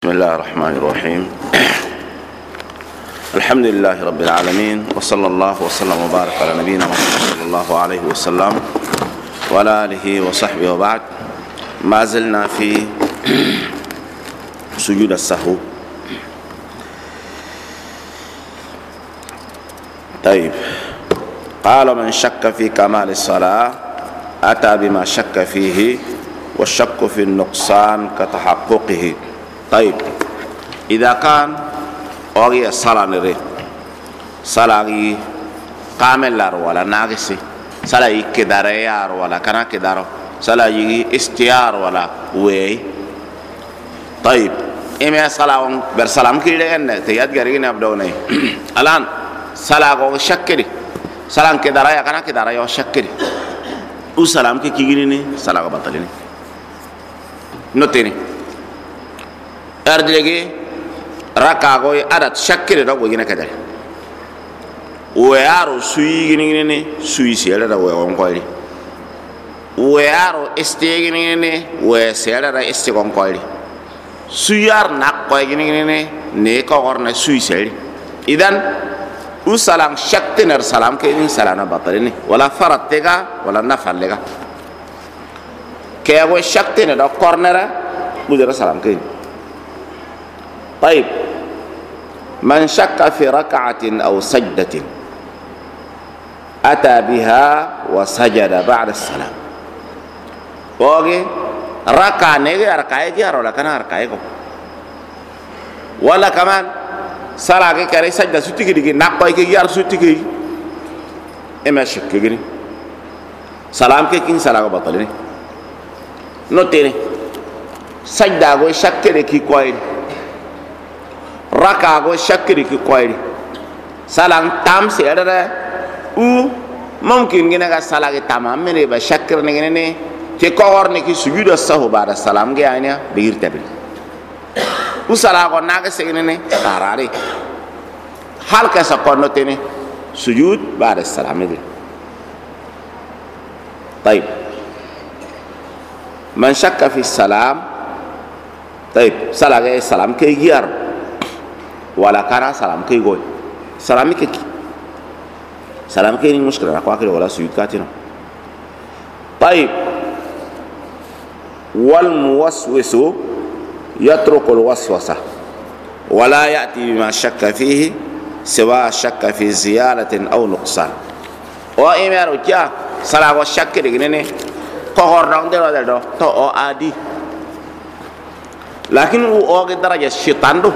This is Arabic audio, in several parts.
بسم الله الرحمن الرحيم. الحمد لله رب العالمين، وصلى الله وسلم وبارك على نبينا محمد صلى الله عليه وسلم وعلى آله وصحبه وبعد. ما زلنا في سجود السهو. طيب، قال من شك في كمال الصلاة أتى بما شك فيه، والشك في النقصان كتحققه. طيب، إذا كان أوغي الصلاة نري صلاة كامل لار ولا ناقص، صلاة كداريار ولا كنا كدارو، صلاة استيار ولا وي. طيب، إما صلاة برسلام كده إن تياد غريين أبدوني الآن صلاة أو شكري صلاة كداريا كنا كداريا وشكري وسلام كيجيني صلاة بطلني نوتيني ardilege raka go adat shakkire do gina kadare we aro suyi gini suyi sele da we on koyri we aro estegi gini we sele da esti gon koyri suyar nak koy gini ne ko gorna suyi sele. Idan usalam shakkiner salam ke in salana batalini wala farat tega wala nafal lega ke go shakkine do cornera budera salam ke. طيب، من شك في ركعة أو سجدة أتى بها وسجد بعد السلام. اوكي، ركعة نيجي ركعة جار ولا كنا ركعة ولا كمان صلاة كاري سجدة سوتي كي نقطة كي جار سوتي كي إما شك كي سلام كي صلاة بطلني نوتيني سجدة كوي شك كي كوي raka go shakiri ki koyri salang tam se ada u mungkin gina ga salagi tamam mene ba shakir ne ne ke kor ne ki sujuda sahu bada salam ge anya bigir tabil u salago naga se ne tarari hal ka sa kono tene sujud bada salam ne. طيب، من شك في السلام. طيب، salage salam ke giar ولا كان سلام كي يقول سلامي كي سلام كي مشكلة أقوى كده ولا سيد كاتنا. طيب، والموسوس يترك الوسوسة ولا يأتي بما شك فيه سواء شك في زيادة أو نقصان. وإما رجع سلام والشك لجنني كهرنان ده تو عادي، لكن هو درجة الشيطان ده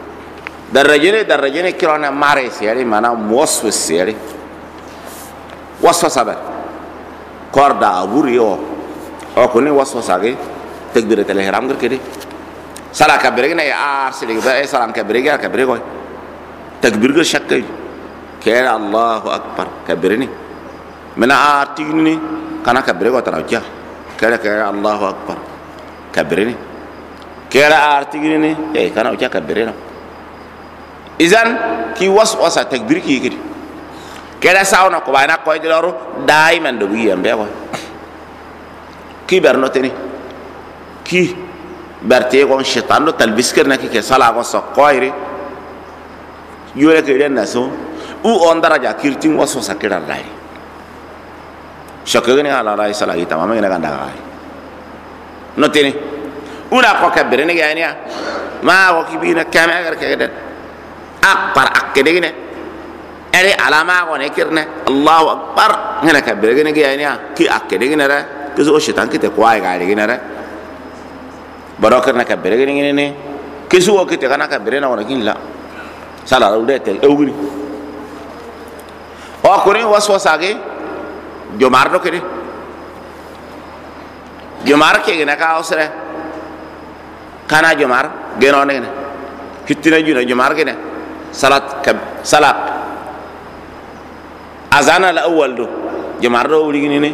درجة كيرانا مارس يعني مانا موسوس يعني وسوسة بر كوردا أبوريو أو كوني وسوسة كي تقدر تلهرام غير كده سلا كبرينا يا أرسل كده سلام كبرينا كبريكوي تكبير غير شك كير الله أكبر كبرني من أرتيني كنا كبريكو تراجع كير الله أكبر كبرني كير أرتيني إيه كنا وجا كبرنا. إذن كي وسوسة تكبير كي كده كده ساونا كوبانا كوي دلارو دايما دوبي ينبغي كي برنوتني كي برتيكون شيطان لو تلبس كرنا كي كسلا غوسا كويري يولا كده ناسو او on daraja kirtin وسوسة كده لاي شكرني على الله سلا تماما كده كندا لاي نوتني una ko kabirene gania ma wo kibina kama agar kede akbar akkedegine eri alama ko ne kirne Allahu akbar ngena kabirene gania ki akkedegine ra kiso shitan kite ko ay ga degine ra barokar na kabirene ne kiso ko kite kana kabirene wona kin la sala udete ewgini o ko ni waswasa ge jomar do kede jomar ke gina ka osre kana jomar geno ne kitina juna jomar gene salat azana al awwal do jomar do wuli ni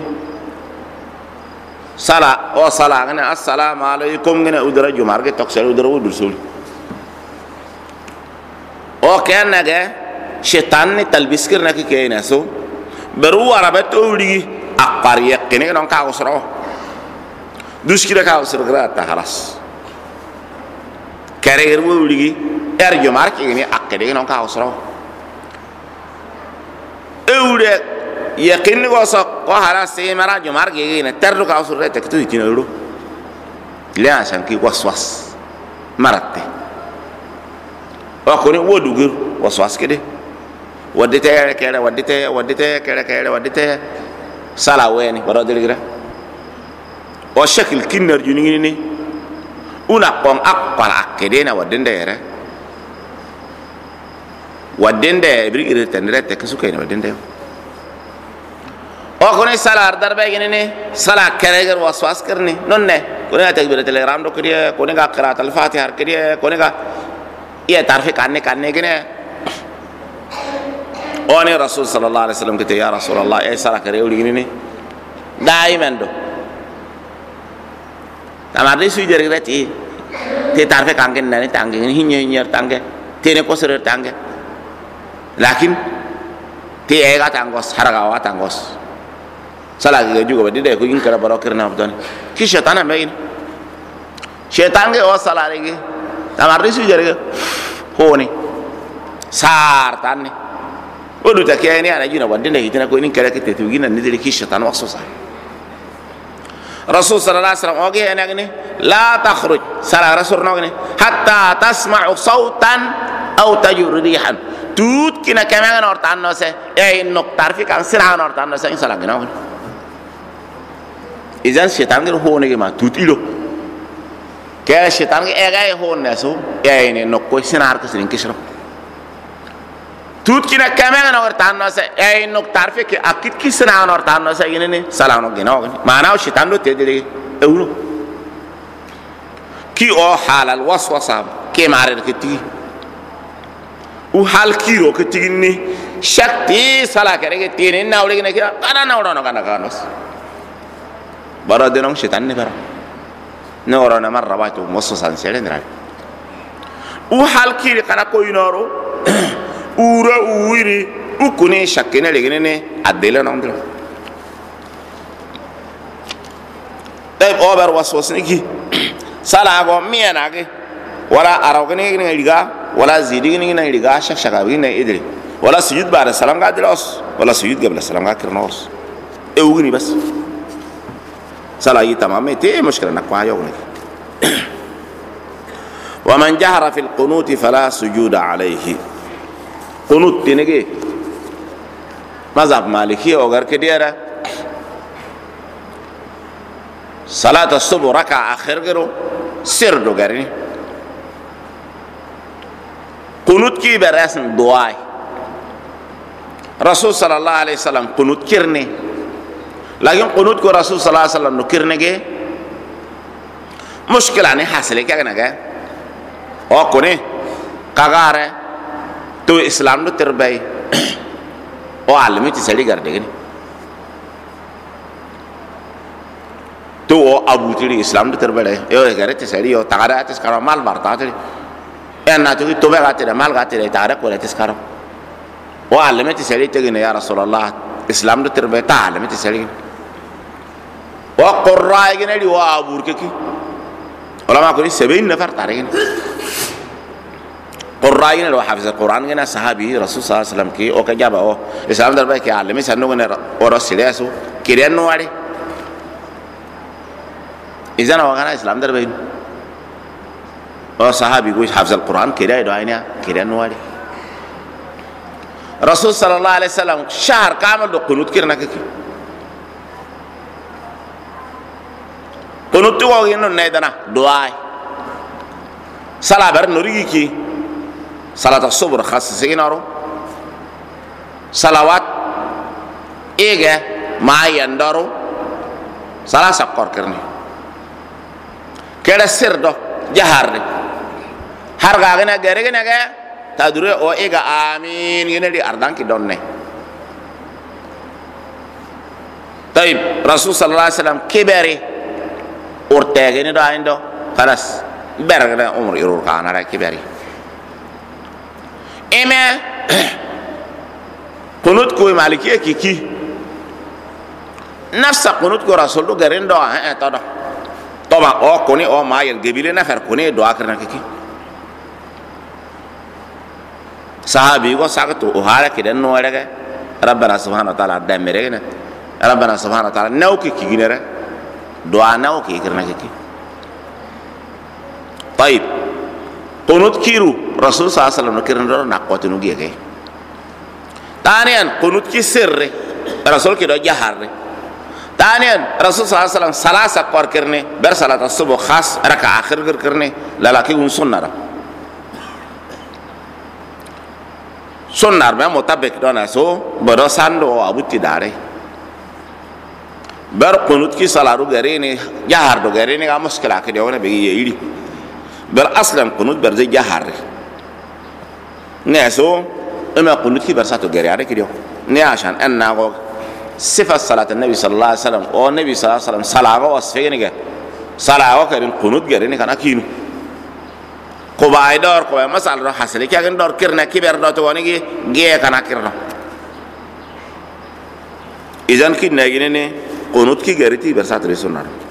sala o sala ngene assalamu alaykum ngene udara jomar ge toksel udara wudur sul o kenna ge shaytan ni talbis kirna ki kayna so beru arabat wuli akbar yakene non ka usro duskira ka usro grata khalas kere wo ligi jomar ki ni akede non ka osro ewre yakin go so ko hara se mara jomar ge ne terru ka osro te tu tinoro la san ki waswas maratte o ko ni wodugur waswas kede wadite kere sala weni baro diligra o shakil kinnar junini ni una pon akpala akede na wadende brigire tendre te kisuka ina wadende o ko ni sala darbe gini sala kereger waswas karni nonne ko ni takbir telegram do kriye ko ni ga qiraat al fatiha kriye ko ni ga iya tarfi kanne gene oni rasul sallallahu alaihi wasallam kete ya rasulullah ay sala kare uli gini daiman do tamade su jere reti te tarfe kangen nani tange hinyer tange tene ko sere tange lakin te ega tangos haraga wa tangos sala ge juga badi ko inkara barokir na abdan ki shaytan me shaytan ge o sala ge tamade su jere honi sar tanni odu takiyani ana jina wadinde hitina ko inin kala kete tugina nidiri ki shaytan waqsosa rasul sallallahu alaihi wasallam oge enagni la takhruj sala rasul nogni hatta tasma'u sautan aw tajur rihan tut kina kamanga nortan no se e nok tarfi kan sira nortan no se in sala gina izan shaytan gir hone ge ma tutilo ke shaytan ge ega e hone so e ne nok ko sinar ko sirin kishro tut kina kamanga nortan no se e nok tarfi ke akit ki sira nortan no se ine sala no gina mana shaytan do tediri euro ki o halal waswasa ke marer kiti u hal kiro kiti ni shakti sala kare ke tine na ule ne kira kana na ora no kana kanos bara denong shaitan ne bara ne ora na marra ba to waswasan sele ndra u hal kiri kana ko inoro ura uwiri u kune shakkene le ne adela no ndra tay over waswasni ki sala go miena ge wala arogene ne liga wala zidi ne liga shaka ne idri wala sujud ba'da salam ga dilos wala sujud qabla salam ga kirnos ewgni bas sala yi tamam te mushkila na kwa yogni wa man jahara fil qunut fala sujuda alayhi qunut tinege mazhab maliki ogar ke diara salat as-subh raka akhir gero sir do garini qunut ki berasan doa rasul sallallahu alaihi wasallam qunut kirne lakin qunut ko rasul sallallahu alaihi wasallam no kirne ge mushkila ne hasile ka naga o kone kagare to islam do terbay o almi ti sali garde gini to o abu tiri islam do terbay yo gare ti sali yo tagara ti skara mal barta tiri na to be gate mal gate tagara ko ti skara o almi ti sali te gini ya rasulullah islam do terbay ta almi ti sali o qurra gini di wa abu ki ulama ko ni 70 nafar tarin qurra gini lo hafiz alquran gini sahabi rasul sallallahu alaihi wasallam ki o ka jaba o islam terbay ki almi sanu gini o rasilesu kirian no wali izan awagana islam terbay o sahabi ko hafiz alquran kirian do ayna kirian no wali rasul sallallahu alaihi wasallam shahr kamil do qunut kirna ki qunut to gino nedana doa sala bar norigi ki salat as-subh khas sinaro salawat ege ma yandaro sala sakor kirni keda sirdo jaharde har ga gena gere gena ga tadure o ega amin gene di ardan ki donne tayib rasul sallallahu alaihi wasallam kibari urtege ni do aindo khalas bergana umur irur kana ra kibari eme qunut ko maliki kiki nafsa qunut ko rasul do garen do to do toba o koni o mayel gebile na fer koni do akarna kiki sahabi go sakto o hala kidan no rega rabbana subhanahu wa ta'ala damerena rabbana subhanahu wa ta'ala nawki kiginere do anawki kirna ki طيب قنوت كيرو رسول صلى الله عليه وسلم كيرن دور نقوت نوغي كي ثانيا قنوت كي سر رسول كي دو جهر ثانيا رسول صلى الله عليه وسلم ثلاثه قر كرني بر صلاه الصبح خاص ركع اخر كرني لا لكن سنه سنه ما مطابق دونا سو بدو ساندو ابوتي داري بر قنوت كي صلاه غريني جهر دو غريني ga muskila ke de wona be yiri بر اصلا قنوت بر زي جهر ناسو اما قنوت كي برساتو غير على كده ني عشان ان صفه صلاه النبي صلى الله عليه وسلم او النبي صلى الله عليه وسلم صلاه وصفين صلاه كان قنوت غير كان اكينو قباي دور قباي مسال رو حاصل كي كان دور كرنا كبر دوت وني جي كان كرنا اذن كي نغيني قنوت كي غيرتي برساتو سنه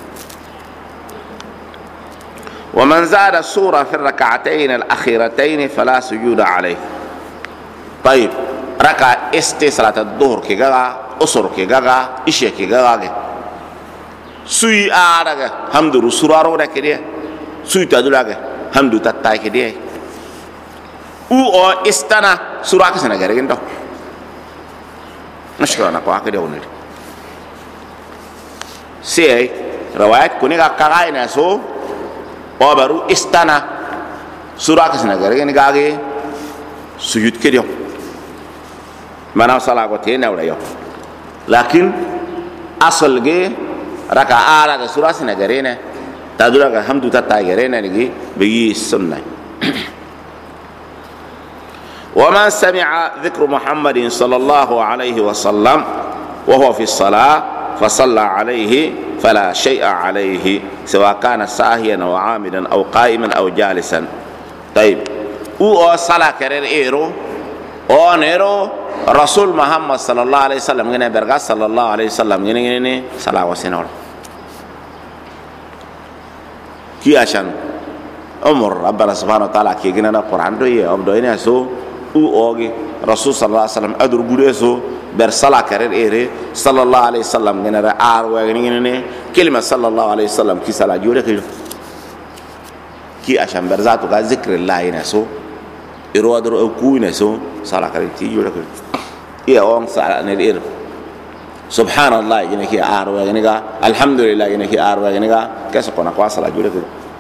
ومن زاد السورة في الركعتين الأخيرتين فلا سجود عليه. طيب ركع صلاة الظهر كي غا أسر كي غا إشي كي غا سوي آرغا حمد رسول الله كده سوي تدلغا حمد تتاي كده او استنا سورة كسنا غيرين دو نشكرنا كوا كده ونري سي روايات كوني غا كاغاينا سو baru istana surah kesana gara-gara ni gage sujud ke dia mana salah ko tena udah yo lakin asal ge raka ala ke surah kesana gara-gara tadura ka hamdu tatai gara-gara ni bagi sunnah wa man sami'a dhikru Muhammadin sallallahu alaihi wasallam wa huwa fi salah فصلى عليه فلا شيء عليه سواء كان ساهيا او عامدا او قائما او جالسا. طيب او صلاه كرر ايرو او نيرو رسول محمد صلى الله عليه وسلم غني برغا صلى الله عليه وسلم غني صلاه وسنور كي عشان عمر ربنا سبحانه وتعالى كي غنى القران دو يبدو هنا سو او اوغي رسول صلى الله عليه وسلم ادر غودسو بر صلاه كرر ايري صلى الله عليه وسلم غنى ار وغني كلمه صلى الله عليه وسلم كي صلاه جوده كي عشان برزاتو غا ذكر الله ينسو يرودر او كو ينسو صلاه كرر تي جوده يا اون صلاه نير سبحان الله يعني كي ار وغني الحمد لله يعني كي ار وغني كيس كنا كوا صلاه جوده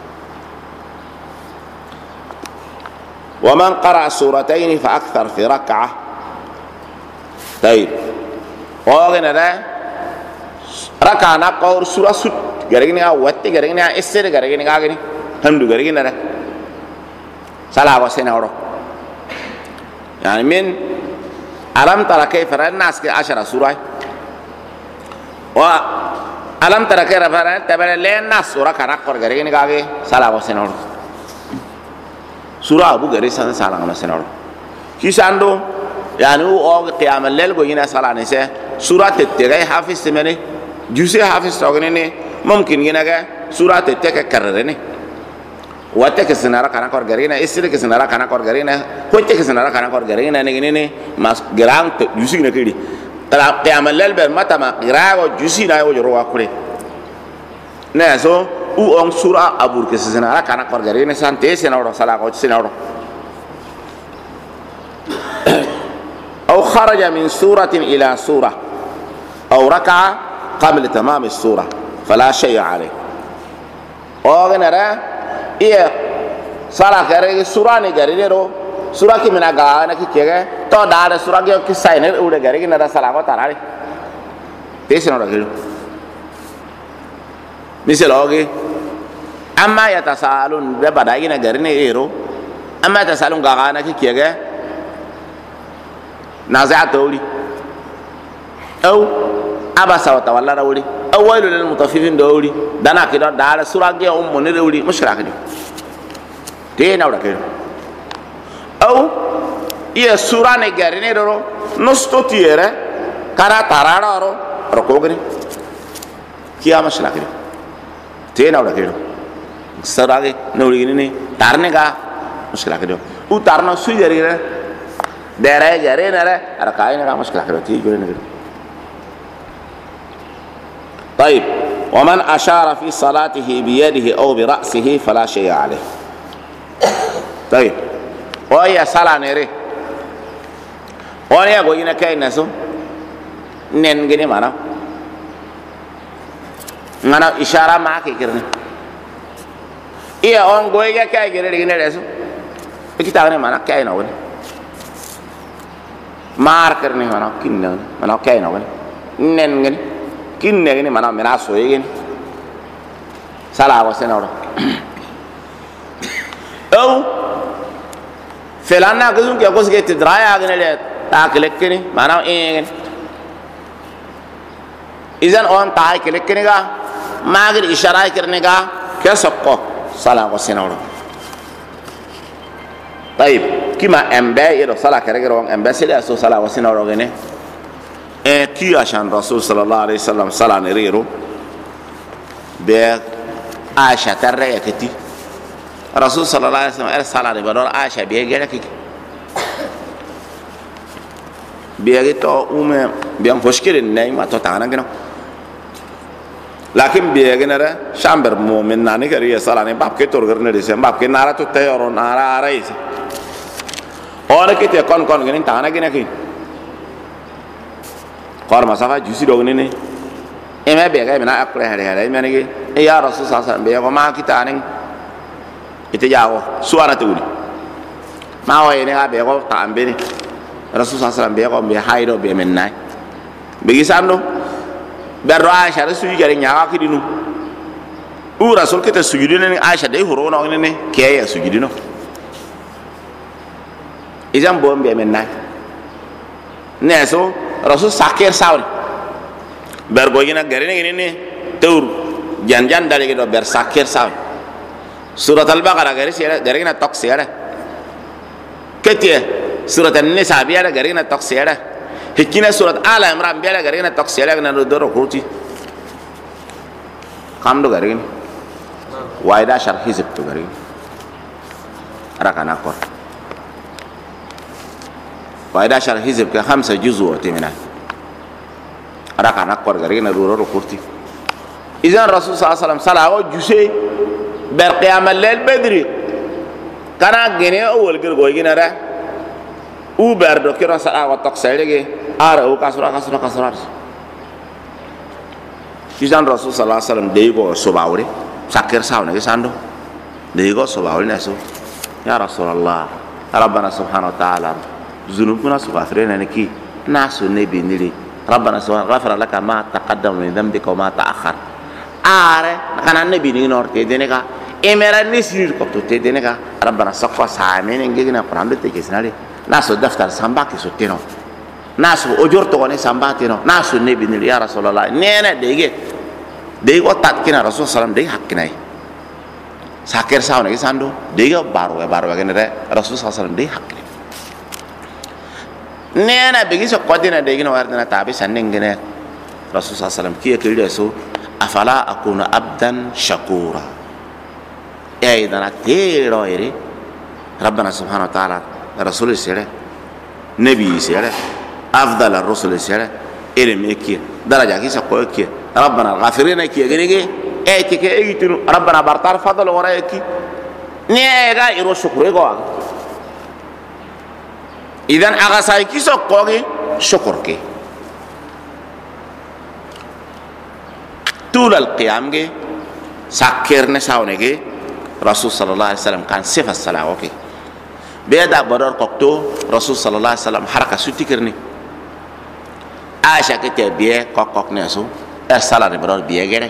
ومن قرأ سورتين فأكثر في ركعة. طيب وغنا ده ركعة نقول سورة سوت غريغني وقت غريغني استر غريغني غاغني حمد غريغني ده صلاة وسنة يعني من ألم ترى كيف الناس كعشرة سورة وألم ترى كيف تبع الناس سورة كنقول غريغني غاغي صلاة وسنة surah abu gari san salang na senor kisando yani o qiyam al-lail go yina salane se surah tettere hafiz semene juse hafiz togene ne mumkin yina ga surah tetteke karrene wate ke senara kana kor gari na isire ke senara kana kor gari na kote ke senara kana kor gari na ne mas grand jusi na kidi tala qiyam al-lail be mata ma grago jusi na yo ro akure ne so u on surah abur ke senara kana kor gari ne sante senaro sala ko senaro أو خرج من سورة إلى سورة أو ركع قبل تمام السورة فلا شيء عليه. أو غنرا إيه صلاة كره سورة نجاري نرو سورة كي منا غانا كي كيه تو دار سورة كي ساينر أوله غاري نرا صلاة کو تاراري تيسن أورا كيلو مثل أوكي أما يتساءلون ببداية نجاري نيرو أما يتساءلون غانا كي كيه نازعة تولي أو أبس وتولى تولي أو ويل للمطففين تولي دنا كده دار سورة جي من تولي مشرك دي تين أولا كده أو إيه سورة نجارين رو نستو تيره كارا تارا رو ركوغني كيا مشرك دي تين أولا كده سورة جي نولي كده تارني كا مشرك دي أو تارنا سوي جريره dere jare nare arkain ga mushkila kiroti gure ne طيب ومن أشار في صلاته بيده أو برأسه فلا شيء عليه طيب ويا صلاة نري ويا قوينا كاين نسو ننجني معنا إشارة معك كرني إيه أون قوينا كاين كرني نسو kita ne mana kay na woni mar karni mana kinna mana kay na woni nen ngani kinne ngani mana mena so yegen sala wa senoro au felana gazun ke gosge tidraya agne le ta klekkini mana ingen idan on ta klekkini ga magir ishara karne ga ke sokko sala wa senoro طيب كما أنباء الرسول كرجل أنباء سلا رسول صلى الله عليه وسلم كي عشان رسول صلى الله عليه وسلم صلى نريرو بعائشة ترى كتي رسول صلى الله عليه وسلم أرسل على بدر عائشة بيجي لك بيجي تو بيام فشكر النايم ما تطعنا كنا لكن بيجي نرى شامبر مؤمن ناني كريه صلى الله باب كتور كرنا ديسه باب كنارا تطيرون نارا عريس और किते कौन कौन गने ताना गने की और मसाफा जूसी दोगने ने एमे बेगा मेना अकले हरे हरे मैंने की ए यार रसूल सल्लल्लाहु अलैहि वसल्लम बेगा मा की ताने इते जाओ सुवाना तुनी मा वो ने का बेगा तांबे ने रसूल सल्लल्लाहु अलैहि वसल्लम बेगा बे हाइरो बे मेन्ना बेगी सामनो berro Aisha rasul jare nyaa ki dinu u rasul kete sujudina ni Aisha dai horo no ne ke ya sujudino izan bom be menna ne so rasul sakir sawri bergo gina gare ne ne teur janjan dale ke do ber sakir sawri surat al-baqarah gare sira gare na tok sira kete surat an-nisa biya gare na tok sira hikina surat ala imran biya gare na tok sira na do rukuti kam do gare ni waida shar hizb to gare ara kana ko waida shar hizb ka 5 juzu timina ara kana ko gare na do rukuti idan rasul sallallahu alaihi wasallam salawo juse ber qiyam al-layl badri kana gene awol gir go gina ra u ber do kira sa wa tok selege ara u kasura idan rasul sallallahu alaihi wasallam de go sobawre sakir sawne sando de go sobawre naso ya rasulullah rabbana subhanahu wa ta'ala zunubuna subafrena niki nasu nabi nili rabbana subhanahu ghafara laka ma taqaddama min dhanbika wa ma ta'akhkhar are kana nabi ni norte deneka emera nisir ko to te deneka rabbana saqfa saamene ngegina quran de kesnale nasu daftar sambaki soteno nasu ojorto ko ne sambatino nasu nabi nili ya rasulullah nena de go tatkina rasul sallam de hakkinai sakir sawne sando de go baro gene re rasul sallam de hakkinai nena begi so kodina de gina wardina tabi sannengene rasul sallam kiye kilde so afala akuna abdan shakura ايضا تيرو يري ربنا سبحانه وتعالى رسول سيره نبي سيره افضل الرسل سيره ارميكي درجه كيس كوكي ربنا الغافرين كي غنيغي ايتي كي ايتو ربنا برتار فضل ورايكي نيغا يرو شكر يغو اذا اغاساي كيس كوغي شكركي طول القيام جي سكرنا ساونيغي رسول صلى الله عليه وسلم كان صفة الصلاة اوكي بيدا بدر قطو رسول صلى الله عليه وسلم حركة سوتيكرني عائشة كتير بيه كوك نسو الصلاة بدر بيه غيره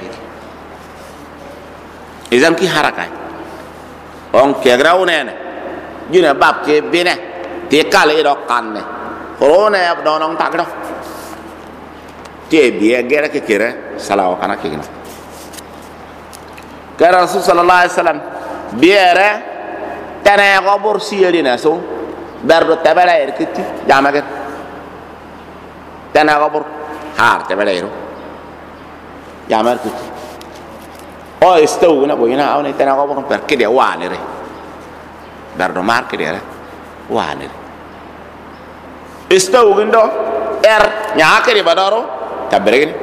إذا كي حركة أون كيغراونين جينا باب كي بينه تيكال إيرو كانه كورونا يبدون تاكرو تي بيه غيره كيره صلاة وكانا كيغنا كان رسول صلى الله عليه وسلم بيره تنا غبر سيرنا سو برد تبلا يركتي جامعك تنا غبر هار تبلا يرو جامعك او استونا بوينا او تنا غبر بركدي وانره برد مار كده وانره istawgindo nyaake badaro tabregen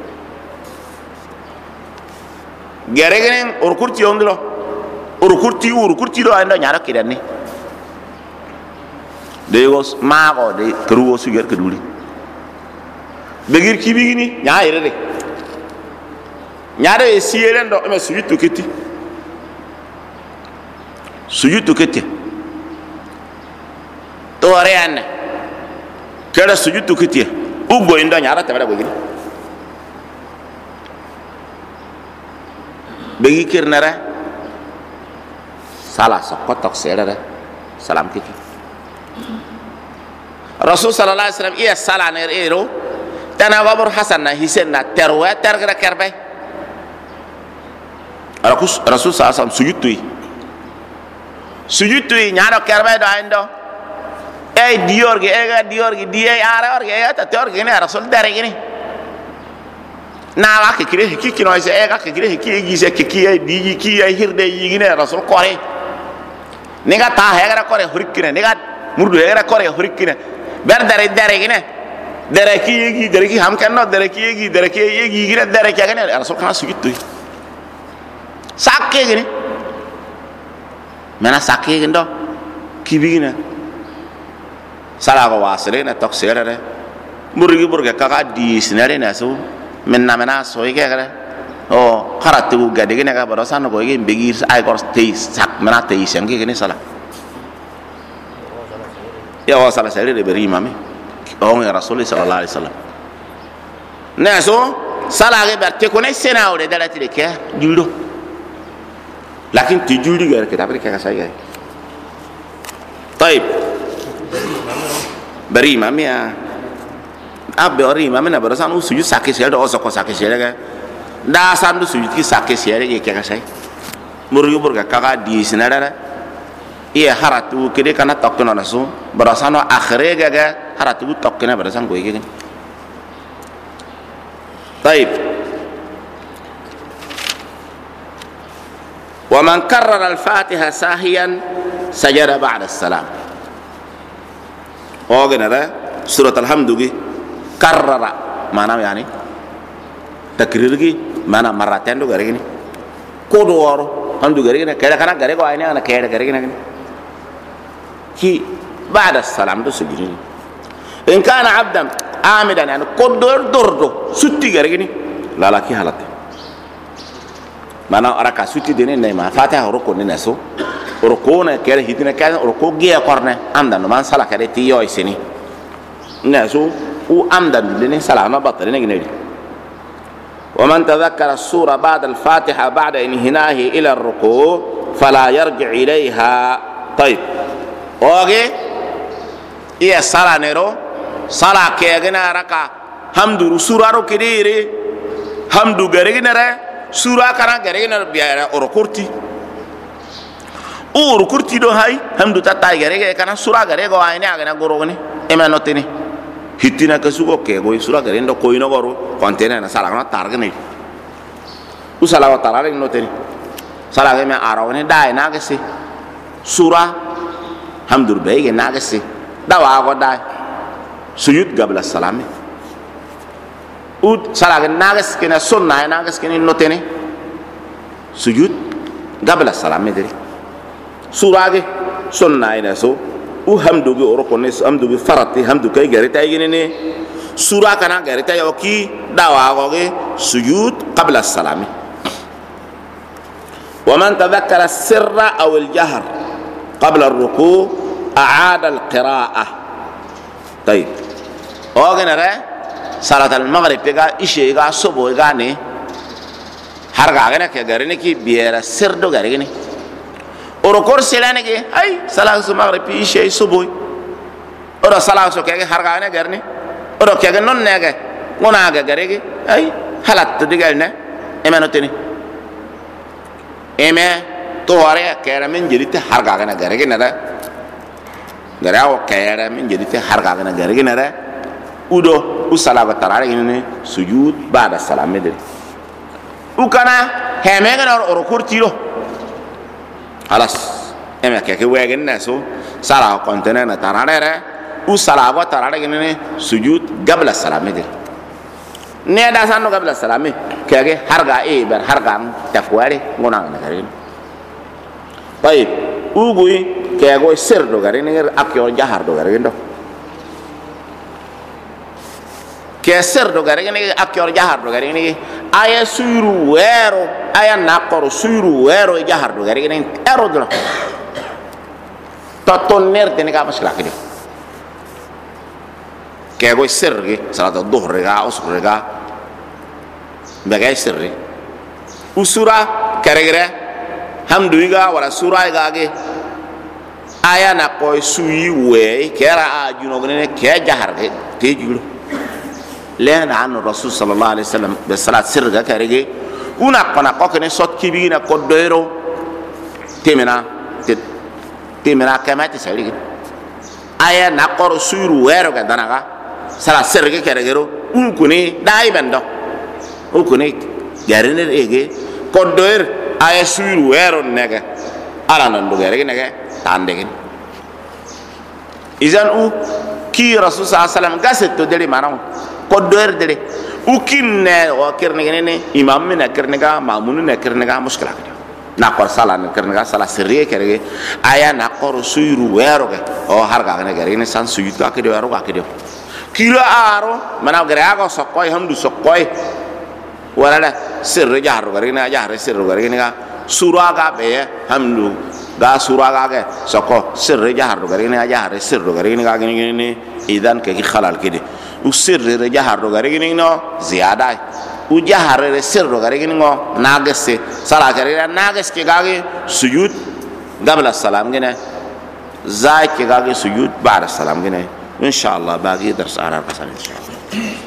geregen urkurti ondlo urkurti do ando nyaara kidanni de gos maago de kruwo suger keduli begir kibigini nyaayre de nyaade siyeren do me sujudu keti to rean kera sujudu keti ugo indo nyaara tabara begini begi kirnara salah sokotok serere salam kiki rasul sallallahu alaihi wasallam iya salah ner ero tana babur hasan na hisen na terwa tergra kerbe rasul sallallahu alaihi wasallam sujudui nyaro kerbe do ando diorgi die ara orge ta torgi ne rasul dare gini na wa ke kire hiki no se ga ke kire hiki gi se ki ay di ki ay hirde yi ne rasul kore nega ta hegara kore hurikine nega murdu hegara kore hurikine ber dare gine dare ki ham kanno dare ki gine dare ki gine rasul kana sujudui sakke gini mana sakke gindo kibigina sala ko wasre na tok serere burga kaka di sinare na so mena so igere o kharatu gade gine ga baro sanu ko igi begir ay gor tei sak mena tei sem gine sala ya wa sala sere de beri imame o ngi rasul sallallahu alaihi wasallam na so sala ge barte ko ne sena o de dalati de ke juldo lakin ti juldi gar ke tabri ka saya طيب beri imame ya abbe ori imame na baro sanu sujud sakit sel do osoko sakit sel ga da sandu sujud ki sakit sel ge ke ka sai muryu burga kaka di sinara iya haratu kede kana tokkno nasu baro sanu akhire ga haratu tokkna baro san go ge طيب ومن كرر الفاتحة ساهيا سجد بعد السلام وغنرا سورة الحمد كرر معنى يعني تكرير معنى مرتين دو غريغني كودور الحمد غريغني كده كان غريغو عيني انا كده غريغني كي بعد السلام دو سجدين ان كان عبدا عامدا يعني كودور دردو سوتي غريغني لا لا كي حالته mana araka suti dene ne ma fatiha roko ne naso roko na kere hidina kan roko giya korne anda no man sala kare ti yo isini naso u amda dene sala ma batal ne gnedi wa man tadhakkara as-sura ba'da al-fatiha ba'da inhinahi ila ar-ruku' fala yarji' ilayha طيب oge iya sala nero sala ke gena raka hamdu suraro kedire hamdu gare gena sura kana gare na biara orokurti urukurti do hay hamdu tata gare kana sura gare go ayne agana gorogni emanotini hitina kasugo ke go sura gare ndo koino goro kontena na sala na targni usala wa tarare notini sala ge me arawni dai na gesi sura hamdur bege na gesi dawa go dai sujud qabla salami ud sala nagas kena sunna nagas kena notene sujud qabla salam medri surage sunna ina so u hamdu ge oro konne hamdu ge farati hamdu kay gari tay gene sura kana gari tay oki dawa go ge sujud qabla salam wa man tadhakkara as-sirra aw al-jahr qabla ar-ruku' a'ada al-qira'ah طيب ogenere salat al-maghrib ga ishe ga sobo ga ne har ga gane ke gare ne ki biera sirdo gare ne oro kor selane ke ay salat al-maghrib ishe sobo oro salat so ke har ga ne gare ne oro ke non ne ga ngona ga gare ke ay halat to digal ne emeno teni eme to ware ke ra men jelite har ga gane gare ne da gare aw ke ra men jelite har ga gane gare ne da udo usala ba tarare ni sujud ba'da salam medri ukana hemega na oro kurtiro halas eme ke wegen na so sala kontena na tarare u salaba tarare gene sujud qabla salami ne da sanu qabla salami kage harga e ber harga takwari ngona ngare bay ugui kego serdo gare ne akyo jahar do gare ndo ke serdo gare ne akyo jahar do gare ne aya suru wero aya nakoro suru wero jahar do gare ne ero do to tonner tene ka masla kidi kego sergi salat dhuhr ga usr ga bagay serri usura kare hamduiga wala sura ga ge aya na koy suyi we kera a juno ne ke jahar ge te juro lena an rasul sallallahu alaihi wasallam be salat sirga karege una kona ko ne sot kibina ko doiro temena kamati sari aya na kor suru wero ga danaga salat sirga karege un kuni dai bendo un kuni gariner ege ko doir aya suru wero nega ala nan do garege nega tandegin izan u ki rasul sallallahu alaihi wasallam gaset to deli manam ko doer dele u kinne o kerne ne imam ne kerne ga mamun ne kerne ga muskila na ko sala ne kerne ga sala sirri kere aya na ko suyru wero ga o harga ne gari ne san suyu ka ke wero ga ke kilo aro mana gari aga sokoy hamdu sokoy wala sirri jahar gari ne jahar sirri gari ne ga sura ga be hamdu ga sura ga ke soko sirri jahar gari ne jahar sirri gari ne ga ne idan ke khalal kidi usirre re jahar do gare gini no ziyada u jahar re sirro gare gini no nagesse sala gare nages ke gage sujud qabla salam gene zai ke gage sujud ba'da salam gene inshallah bagi dars ara kasan inshallah